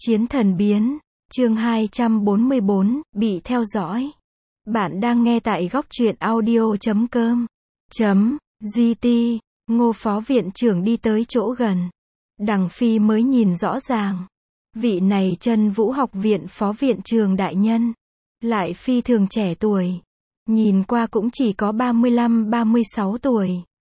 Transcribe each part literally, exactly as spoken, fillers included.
Chiến thần biến, chương hai trăm bốn mươi bốn, bị theo dõi. Bạn đang nghe tại góc truyện audio chấm com. Chấm, gt, Ngô phó viện trưởng đi tới chỗ gần. Đằng Phi mới nhìn rõ ràng. Vị này Chân Vũ học viện phó viện trưởng đại nhân. Lại phi thường trẻ tuổi. Nhìn qua cũng chỉ có ba mươi lăm ba mươi sáu tuổi.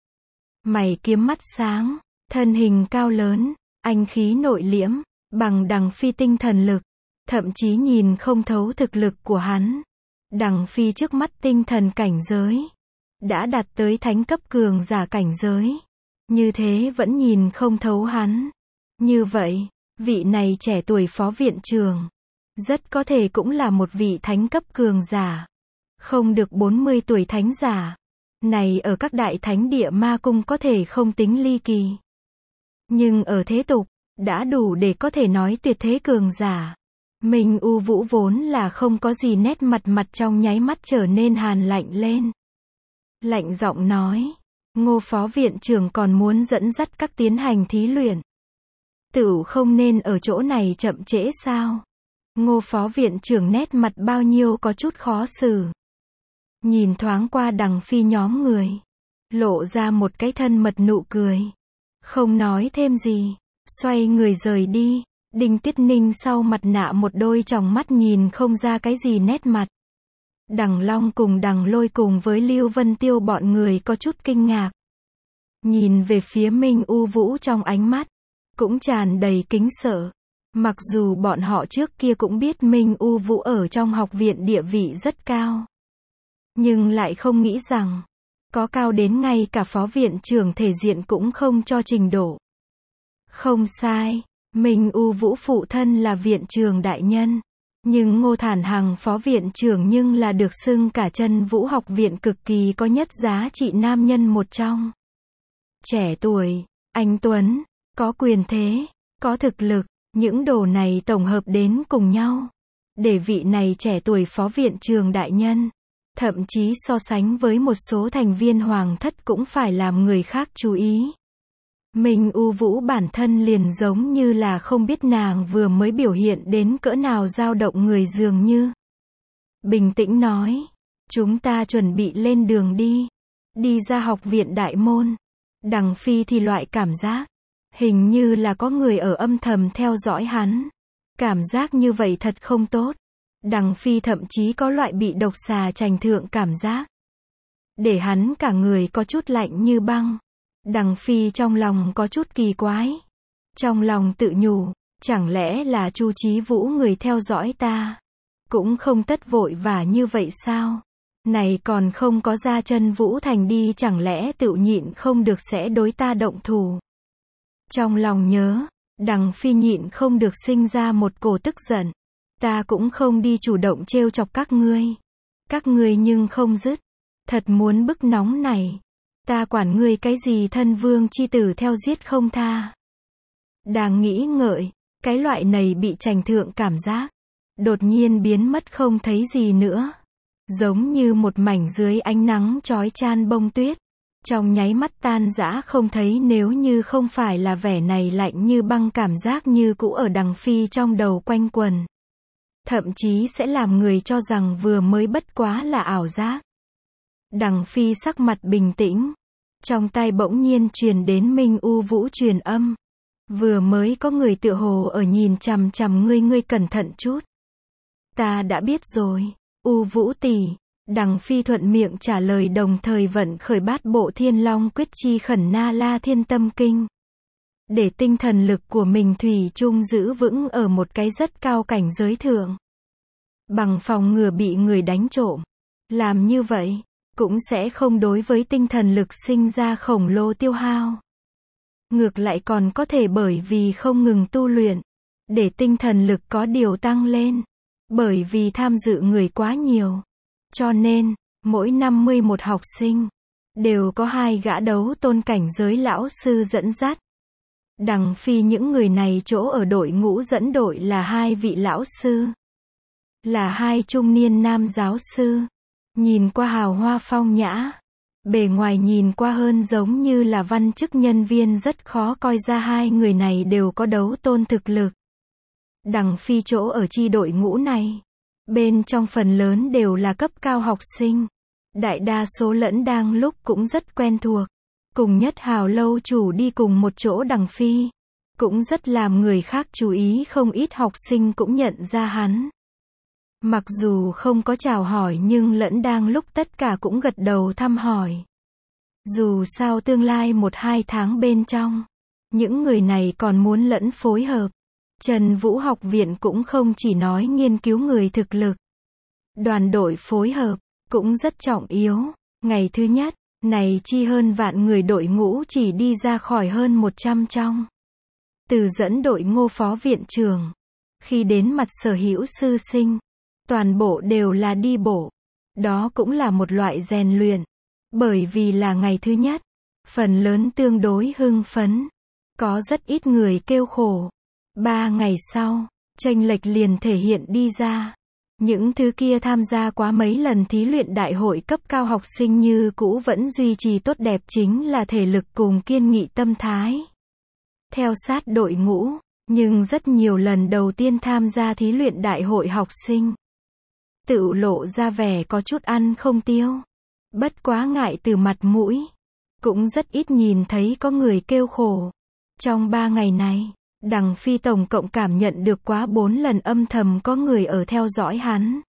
Mày kiếm mắt sáng, thân hình cao lớn, anh khí nội liễm, bằng Đằng Phi tinh thần lực. Thậm chí nhìn không thấu thực lực của hắn. Đằng Phi trước mắt tinh thần cảnh giới đã đạt tới thánh cấp cường giả cảnh giới. Như thế vẫn nhìn không thấu hắn. Như vậy, vị này trẻ tuổi phó viện trưởng rất có thể cũng là một vị thánh cấp cường giả. Không được bốn mươi tuổi thánh giả. Này ở các đại thánh địa ma cung có thể không tính ly kỳ. Nhưng ở thế tục, đã đủ để có thể nói tuyệt thế cường giả. Minh U Vũ vốn là không có gì nét mặt mặt trong nháy mắt trở nên hàn lạnh lên. Lạnh giọng nói, Ngô phó viện trưởng còn muốn dẫn dắt các tiến hành thí luyện. Tửu không nên ở chỗ này chậm trễ sao? Ngô phó viện trưởng nét mặt bao nhiêu có chút khó xử. Nhìn thoáng qua Đằng Phi nhóm người. Lộ ra một cái thân mật nụ cười. Không nói thêm gì. Xoay người rời đi. Đinh Tiết Ninh sau mặt nạ một đôi tròng mắt nhìn không ra cái gì nét mặt. Đằng Long cùng Đằng Lôi cùng với Lưu Vân Tiêu bọn người có chút kinh ngạc. Nhìn về phía Minh U Vũ trong ánh mắt. Cũng tràn đầy kính sợ. Mặc dù bọn họ trước kia cũng biết Minh U Vũ ở trong học viện địa vị rất cao. Nhưng lại không nghĩ rằng, có cao đến ngay cả phó viện trưởng thể diện cũng không cho trình độ. Không sai, Minh U Vũ phụ thân là viện trưởng đại nhân. Nhưng Ngô Thản Hằng phó viện trưởng nhưng là được xưng cả Chân Vũ học viện cực kỳ có nhất giá trị nam nhân một trong. Trẻ tuổi, anh tuấn, có quyền thế, có thực lực, những đồ này tổng hợp đến cùng nhau. Để vị này trẻ tuổi phó viện trưởng đại nhân. Thậm chí so sánh với một số thành viên hoàng thất cũng phải làm người khác chú ý. Minh U Vũ bản thân liền giống như là không biết nàng vừa mới biểu hiện đến cỡ nào dao động người dường như. Bình tĩnh nói, chúng ta chuẩn bị lên đường đi. Đi ra học viện đại môn. Đằng Phi thì loại cảm giác. Hình như là có người ở âm thầm theo dõi hắn. Cảm giác như vậy thật không tốt. Đằng Phi thậm chí có loại bị độc xà chành thượng cảm giác. Để hắn cả người có chút lạnh như băng. Đằng Phi trong lòng có chút kỳ quái. Trong lòng tự nhủ, chẳng lẽ là Chu Chí Vũ người theo dõi ta? Cũng không tất vội vã như vậy sao? Này còn không có ra Chân Vũ thành đi chẳng lẽ tự nhịn không được sẽ đối ta động thủ? Trong lòng nhớ, Đằng Phi nhịn không được sinh ra một cổ tức giận. Ta cũng không đi chủ động trêu chọc các ngươi. Các ngươi nhưng không dứt. Thật muốn bức nóng này. Ta quản ngươi cái gì thân vương chi tử theo giết không tha. Đang nghĩ ngợi, cái loại này bị chành thượng cảm giác. Đột nhiên biến mất không thấy gì nữa. Giống như một mảnh dưới ánh nắng chói chan bông tuyết. Trong nháy mắt tan rã không thấy nếu như không phải là vẻ này lạnh như băng cảm giác như cũ ở Đằng Phi trong đầu quanh quần. Thậm chí sẽ làm người cho rằng vừa mới bất quá là ảo giác. Đằng Phi sắc mặt bình tĩnh. Trong tai bỗng nhiên truyền đến Minh U Vũ truyền âm. Vừa mới có người tựa hồ ở nhìn chằm chằm ngươi ngươi cẩn thận chút. Ta đã biết rồi, U Vũ tỷ. Đằng Phi thuận miệng trả lời đồng thời vận khởi bát bộ Thiên Long quyết chi khẩn na la thiên tâm kinh. Để tinh thần lực của mình thủy chung giữ vững ở một cái rất cao cảnh giới thượng. Bằng phòng ngừa bị người đánh trộm. Làm như vậy, cũng sẽ không đối với tinh thần lực sinh ra khổng lồ tiêu hao. Ngược lại còn có thể bởi vì không ngừng tu luyện. Để tinh thần lực có điều tăng lên. Bởi vì tham dự người quá nhiều. Cho nên, mỗi năm mươi mốt học sinh, đều có hai gã đấu tôn cảnh giới lão sư dẫn dắt. Đằng Phi những người này chỗ ở đội ngũ dẫn đội là hai vị lão sư. Là hai trung niên nam giáo sư. Nhìn qua hào hoa phong nhã. Bề ngoài nhìn qua hơn giống như là văn chức nhân viên rất khó coi ra hai người này đều có đấu tôn thực lực. Đằng Phi chỗ ở chi đội ngũ này. Bên trong phần lớn đều là cấp cao học sinh. Đại đa số lẫn đang lúc cũng rất quen thuộc. Cùng Nhất Hào lâu chủ đi cùng một chỗ Đằng Phi. Cũng rất làm người khác chú ý, không ít học sinh cũng nhận ra hắn. Mặc dù không có chào hỏi nhưng lẫn đang lúc tất cả cũng gật đầu thăm hỏi. Dù sao tương lai một hai tháng bên trong, những người này còn muốn lẫn phối hợp. Trần Vũ học viện cũng không chỉ nói nghiên cứu người thực lực. Đoàn đội phối hợp, cũng rất trọng yếu. Ngày thứ nhất, này chi hơn vạn người đội ngũ chỉ đi ra khỏi hơn một trăm trong. Từ dẫn đội Ngô phó viện trưởng. Khi đến mặt sở hữu sư sinh, toàn bộ đều là đi bộ. Đó cũng là một loại rèn luyện. Bởi vì là ngày thứ nhất, phần lớn tương đối hưng phấn. Có rất ít người kêu khổ. Ba ngày sau, chênh lệch liền thể hiện đi ra. Những thứ kia tham gia quá mấy lần thí luyện đại hội cấp cao học sinh như cũ vẫn duy trì tốt đẹp, chính là thể lực cùng kiên nghị tâm thái. Theo sát đội ngũ, nhưng rất nhiều lần đầu tiên tham gia thí luyện đại hội học sinh. Tự lộ ra vẻ có chút ăn không tiêu. Bất quá ngại từ mặt mũi. Cũng rất ít nhìn thấy có người kêu khổ. Trong ba ngày này, Đằng Phi tổng cộng cảm nhận được quá bốn lần âm thầm có người ở theo dõi hắn.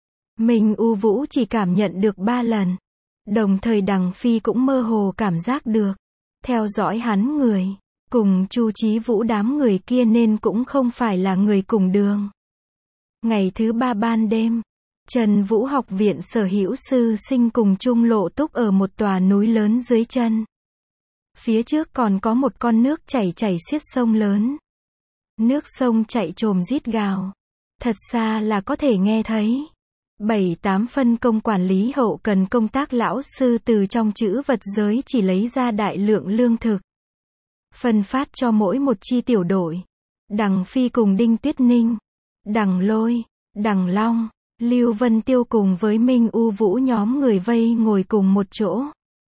Mình U Vũ chỉ cảm nhận được ba lần. Đồng thời Đằng Phi cũng mơ hồ cảm giác được. Theo dõi hắn người, cùng Chu Chí Vũ đám người kia nên cũng không phải là người cùng đường. Ngày thứ ba ban đêm, Trần Vũ học viện sở hữu sư sinh cùng chung lộ túc ở một tòa núi lớn dưới chân. Phía trước còn có một con nước chảy chảy xiết sông lớn. Nước sông chạy trồm rít gào. Thật xa là có thể nghe thấy. Bảy tám phân công quản lý hậu cần công tác lão sư từ trong trữ vật giới chỉ lấy ra đại lượng lương thực. Phân phát cho mỗi một chi tiểu đội. Đằng Phi cùng Đinh Tuyết Ninh, Đằng Lôi, Đằng Long, Lưu Vân Tiêu cùng với Minh U Vũ nhóm người vây ngồi cùng một chỗ.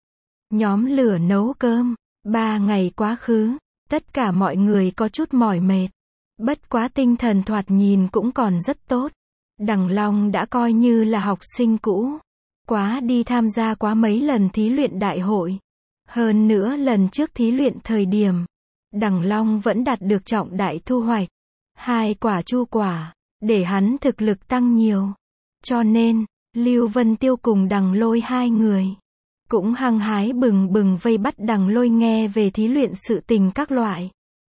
Nhóm lửa nấu cơm. Ba ngày quá khứ, tất cả mọi người có chút mỏi mệt. Bất quá tinh thần thoạt nhìn cũng còn rất tốt. Đằng Long đã coi như là học sinh cũ. Quá đi tham gia quá mấy lần thí luyện đại hội. Hơn nữa lần trước thí luyện thời điểm, Đằng Long vẫn đạt được trọng đại thu hoạch. Hai quả chu quả, để hắn thực lực tăng nhiều. Cho nên, Lưu Vân Tiêu cùng Đằng Lôi hai người cũng hăng hái bừng bừng vây bắt Đằng Lôi nghe về thí luyện sự tình các loại.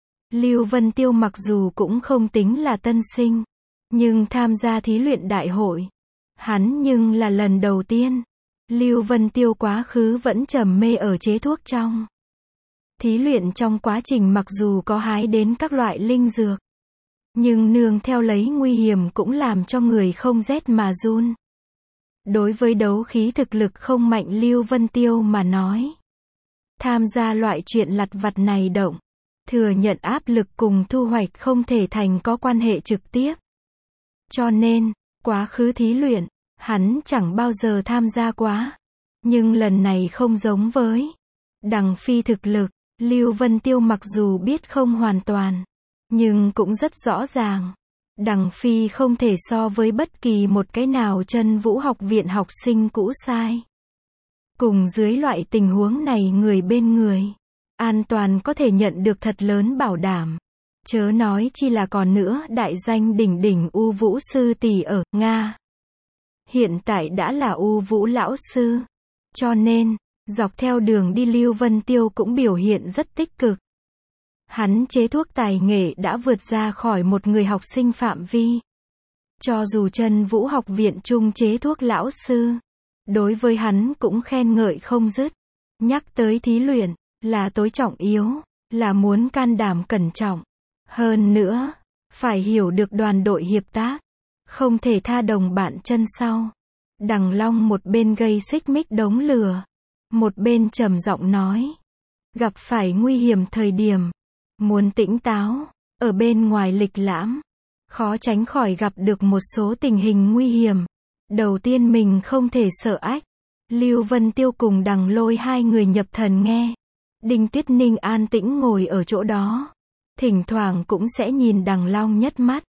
Lưu Vân Tiêu mặc dù cũng không tính là tân sinh, nhưng tham gia thí luyện đại hội, hắn nhưng là lần đầu tiên. Lưu Vân Tiêu quá khứ vẫn trầm mê ở chế thuốc trong. Thí luyện trong quá trình mặc dù có hái đến các loại linh dược, nhưng nương theo lấy nguy hiểm cũng làm cho người không rét mà run. Đối với đấu khí thực lực không mạnh Lưu Vân Tiêu mà nói, tham gia loại chuyện lặt vặt này động, thừa nhận áp lực cùng thu hoạch không thể thành có quan hệ trực tiếp. Cho nên, quá khứ thí luyện, hắn chẳng bao giờ tham gia quá. Nhưng lần này không giống với Đằng Phi thực lực, Lưu Vân Tiêu mặc dù biết không hoàn toàn, nhưng cũng rất rõ ràng. Đằng Phi không thể so với bất kỳ một cái nào Trân Vũ học viện học sinh cũ sai. Cùng dưới loại tình huống này người bên người, an toàn có thể nhận được thật lớn bảo đảm. Chớ nói chi là còn nữa đại danh đỉnh đỉnh U Vũ sư tỷ ở Nga. Hiện tại đã là U Vũ lão sư. Cho nên, dọc theo đường đi Lưu Vân Tiêu cũng biểu hiện rất tích cực. Hắn chế thuốc tài nghệ đã vượt ra khỏi một người học sinh phạm vi. Cho dù Trân Vũ học viện trung chế thuốc lão sư, đối với hắn cũng khen ngợi không dứt. Nhắc tới thí luyện, là tối trọng yếu, là muốn can đảm cẩn trọng. Hơn nữa, phải hiểu được đoàn đội hiệp tác, không thể tha đồng bạn chân sau. Đằng Long một bên gây xích mích đống lửa, một bên trầm giọng nói, gặp phải nguy hiểm thời điểm, muốn tỉnh táo, ở bên ngoài lịch lãm, khó tránh khỏi gặp được một số tình hình nguy hiểm. Đầu tiên mình không thể sợ ách. Lưu Vân Tiêu cùng Đằng Lôi hai người nhập thần nghe. Đinh Tuyết Ninh an tĩnh ngồi ở chỗ đó, thỉnh thoảng cũng sẽ nhìn Đằng Long nhất mắt.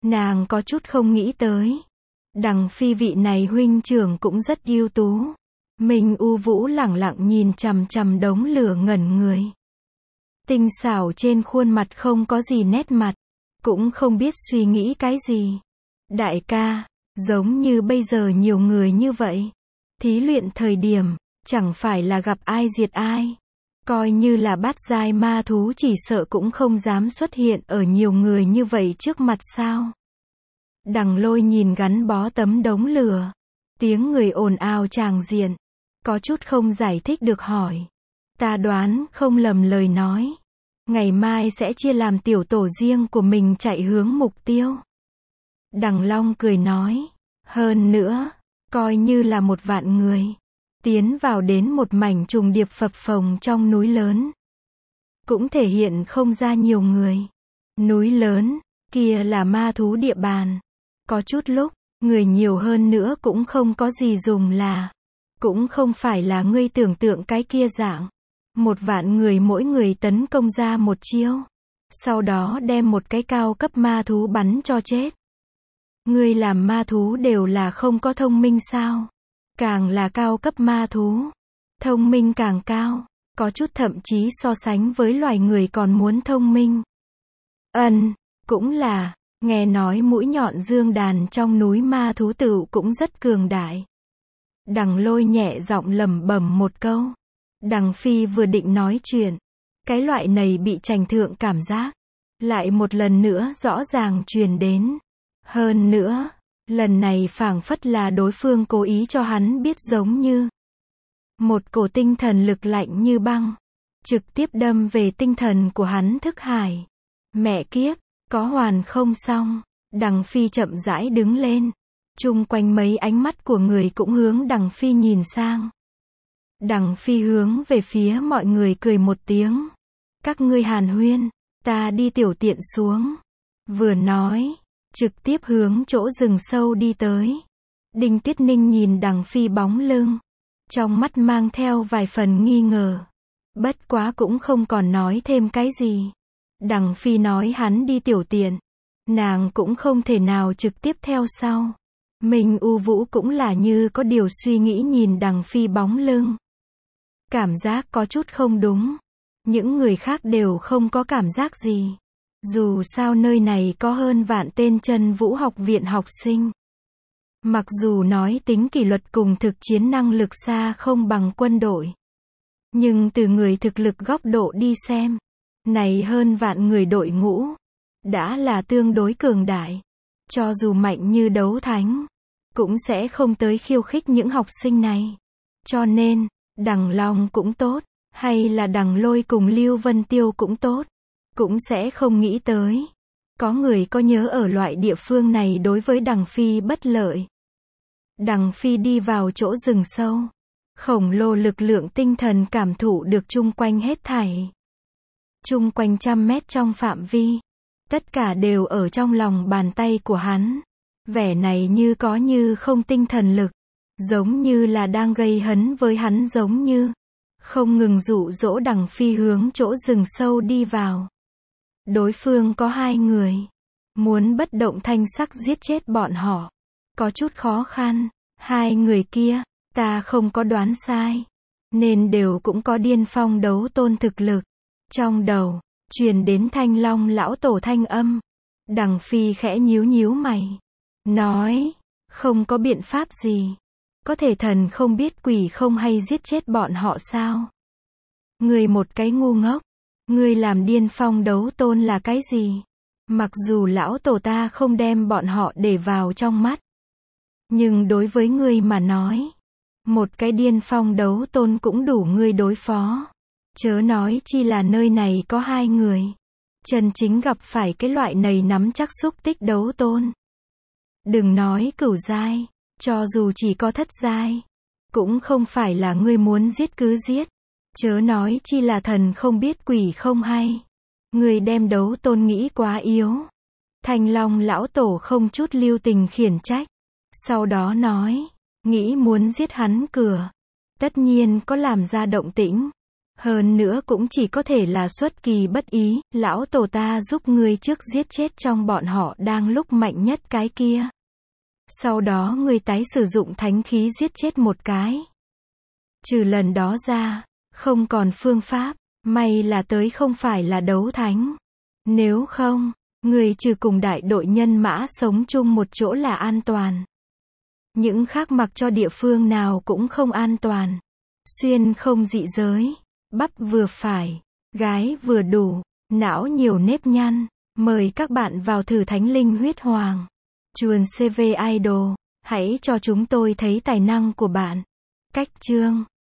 Nàng có chút không nghĩ tới. Đằng Phi vị này huynh trưởng cũng rất ưu tú. Minh U Vũ lẳng lặng nhìn chằm chằm đống lửa ngẩn người. Tinh xảo trên khuôn mặt không có gì nét mặt. Cũng không biết suy nghĩ cái gì. Đại ca, giống như bây giờ nhiều người như vậy. Thí luyện thời điểm, chẳng phải là gặp ai diệt ai. Coi như là bát giai ma thú chỉ sợ cũng không dám xuất hiện ở nhiều người như vậy trước mặt sao. Đằng Lôi nhìn gắn bó tấm đống lửa. Tiếng người ồn ào tràng diện. Có chút không giải thích được hỏi. Ta đoán không lầm lời nói. Ngày mai sẽ chia làm tiểu tổ riêng của mình chạy hướng mục tiêu. Đằng Long cười nói. Hơn nữa, coi như là một vạn người. Tiến vào đến một mảnh trùng điệp phập phồng trong núi lớn. Cũng thể hiện không ra nhiều người. Núi lớn, kia là ma thú địa bàn. Có chút lúc, người nhiều hơn nữa cũng không có gì dùng là. Cũng không phải là ngươi tưởng tượng cái kia dạng. Một vạn người mỗi người tấn công ra một chiêu. Sau đó đem một cái cao cấp ma thú bắn cho chết. Ngươi làm ma thú đều là không có thông minh sao? Càng là cao cấp ma thú. Thông minh càng cao. Có chút thậm chí so sánh với loài người còn muốn thông minh. Ân, cũng là, nghe nói mũi nhọn dương đàn trong núi ma thú tựu cũng rất cường đại. Đằng Lôi nhẹ giọng lẩm bẩm một câu. Đằng Phi vừa định nói chuyện. Cái loại này bị chành thượng cảm giác. Lại một lần nữa rõ ràng truyền đến. Hơn nữa, lần này phảng phất là đối phương cố ý cho hắn biết giống như. Một cổ tinh thần lực lạnh như băng. Trực tiếp đâm về tinh thần của hắn thức hải. Mẹ kiếp, có hoàn không xong. Đằng Phi chậm rãi đứng lên. Chung quanh mấy ánh mắt của người cũng hướng Đằng Phi nhìn sang. Đằng Phi hướng về phía mọi người cười một tiếng. Các ngươi hàn huyên, ta đi tiểu tiện xuống. Vừa nói, trực tiếp hướng chỗ rừng sâu đi tới. Đinh Tiết Ninh nhìn Đằng Phi bóng lưng. Trong mắt mang theo vài phần nghi ngờ. Bất quá cũng không còn nói thêm cái gì. Đằng Phi nói hắn đi tiểu tiện. Nàng cũng không thể nào trực tiếp theo sau. Minh U Vũ cũng là như có điều suy nghĩ nhìn Đằng Phi bóng lưng. Cảm giác có chút không đúng. Những người khác đều không có cảm giác gì. Dù sao nơi này có hơn vạn tên Chân Vũ học viện học sinh. Mặc dù nói tính kỷ luật cùng thực chiến năng lực xa không bằng quân đội. Nhưng từ người thực lực góc độ đi xem. Này hơn vạn người đội ngũ. Đã là tương đối cường đại. Cho dù mạnh như đấu thánh. Cũng sẽ không tới khiêu khích những học sinh này. Cho nên, Đằng Long cũng tốt. Hay là Đằng Lôi cùng Lưu Vân Tiêu cũng tốt. Cũng sẽ không nghĩ tới. Có người có nhớ ở loại địa phương này đối với Đằng Phi bất lợi. Đằng Phi đi vào chỗ rừng sâu. Khổng lồ lực lượng tinh thần cảm thụ được chung quanh hết thảy. Chung quanh trăm mét trong phạm vi. Tất cả đều ở trong lòng bàn tay của hắn. Vẻ này như có như không tinh thần lực. Giống như là đang gây hấn với hắn giống như. Không ngừng dụ dỗ Đằng Phi hướng chỗ rừng sâu đi vào. Đối phương có hai người. Muốn bất động thanh sắc giết chết bọn họ. Có chút khó khăn. Hai người kia, ta không có đoán sai. Nên đều cũng có điên phong đấu tôn thực lực. Trong đầu, truyền đến Thanh Long lão tổ thanh âm. Đằng Phi khẽ nhíu nhíu mày. Nói, không có biện pháp gì. Có thể thần không biết quỷ không hay giết chết bọn họ sao? Ngươi một cái ngu ngốc. Ngươi làm điên phong đấu tôn là cái gì? Mặc dù lão tổ ta không đem bọn họ để vào trong mắt. Nhưng đối với ngươi mà nói. Một cái điên phong đấu tôn cũng đủ ngươi đối phó. Chớ nói chi là nơi này có hai người. Chân chính gặp phải cái loại này nắm chắc xúc tích đấu tôn. Đừng nói cửu giai. Cho dù chỉ có thất giai. Cũng không phải là ngươi muốn giết cứ giết. Chớ nói chi là thần không biết quỷ không hay. Ngươi đem đấu tôn nghĩ quá yếu. Thanh Long lão tổ không chút lưu tình khiển trách. Sau đó nói. Nghĩ muốn giết hắn cửa. Tất nhiên có làm ra động tĩnh. Hơn nữa cũng chỉ có thể là xuất kỳ bất ý, lão tổ ta giúp ngươi trước giết chết trong bọn họ đang lúc mạnh nhất cái kia. Sau đó ngươi tái sử dụng thánh khí giết chết một cái. Trừ lần đó ra, không còn phương pháp, may là tới không phải là đấu thánh. Nếu không, ngươi trừ cùng đại đội nhân mã sống chung một chỗ là an toàn. Những khác mặc cho địa phương nào cũng không an toàn. Xuyên không dị giới, bắp vừa phải, gái vừa đủ, não nhiều nếp nhăn. Mời các bạn vào thử Thánh Linh Huyết Hoàng. Chuồn xê vê Idol, hãy cho chúng tôi thấy tài năng của bạn. Cách chương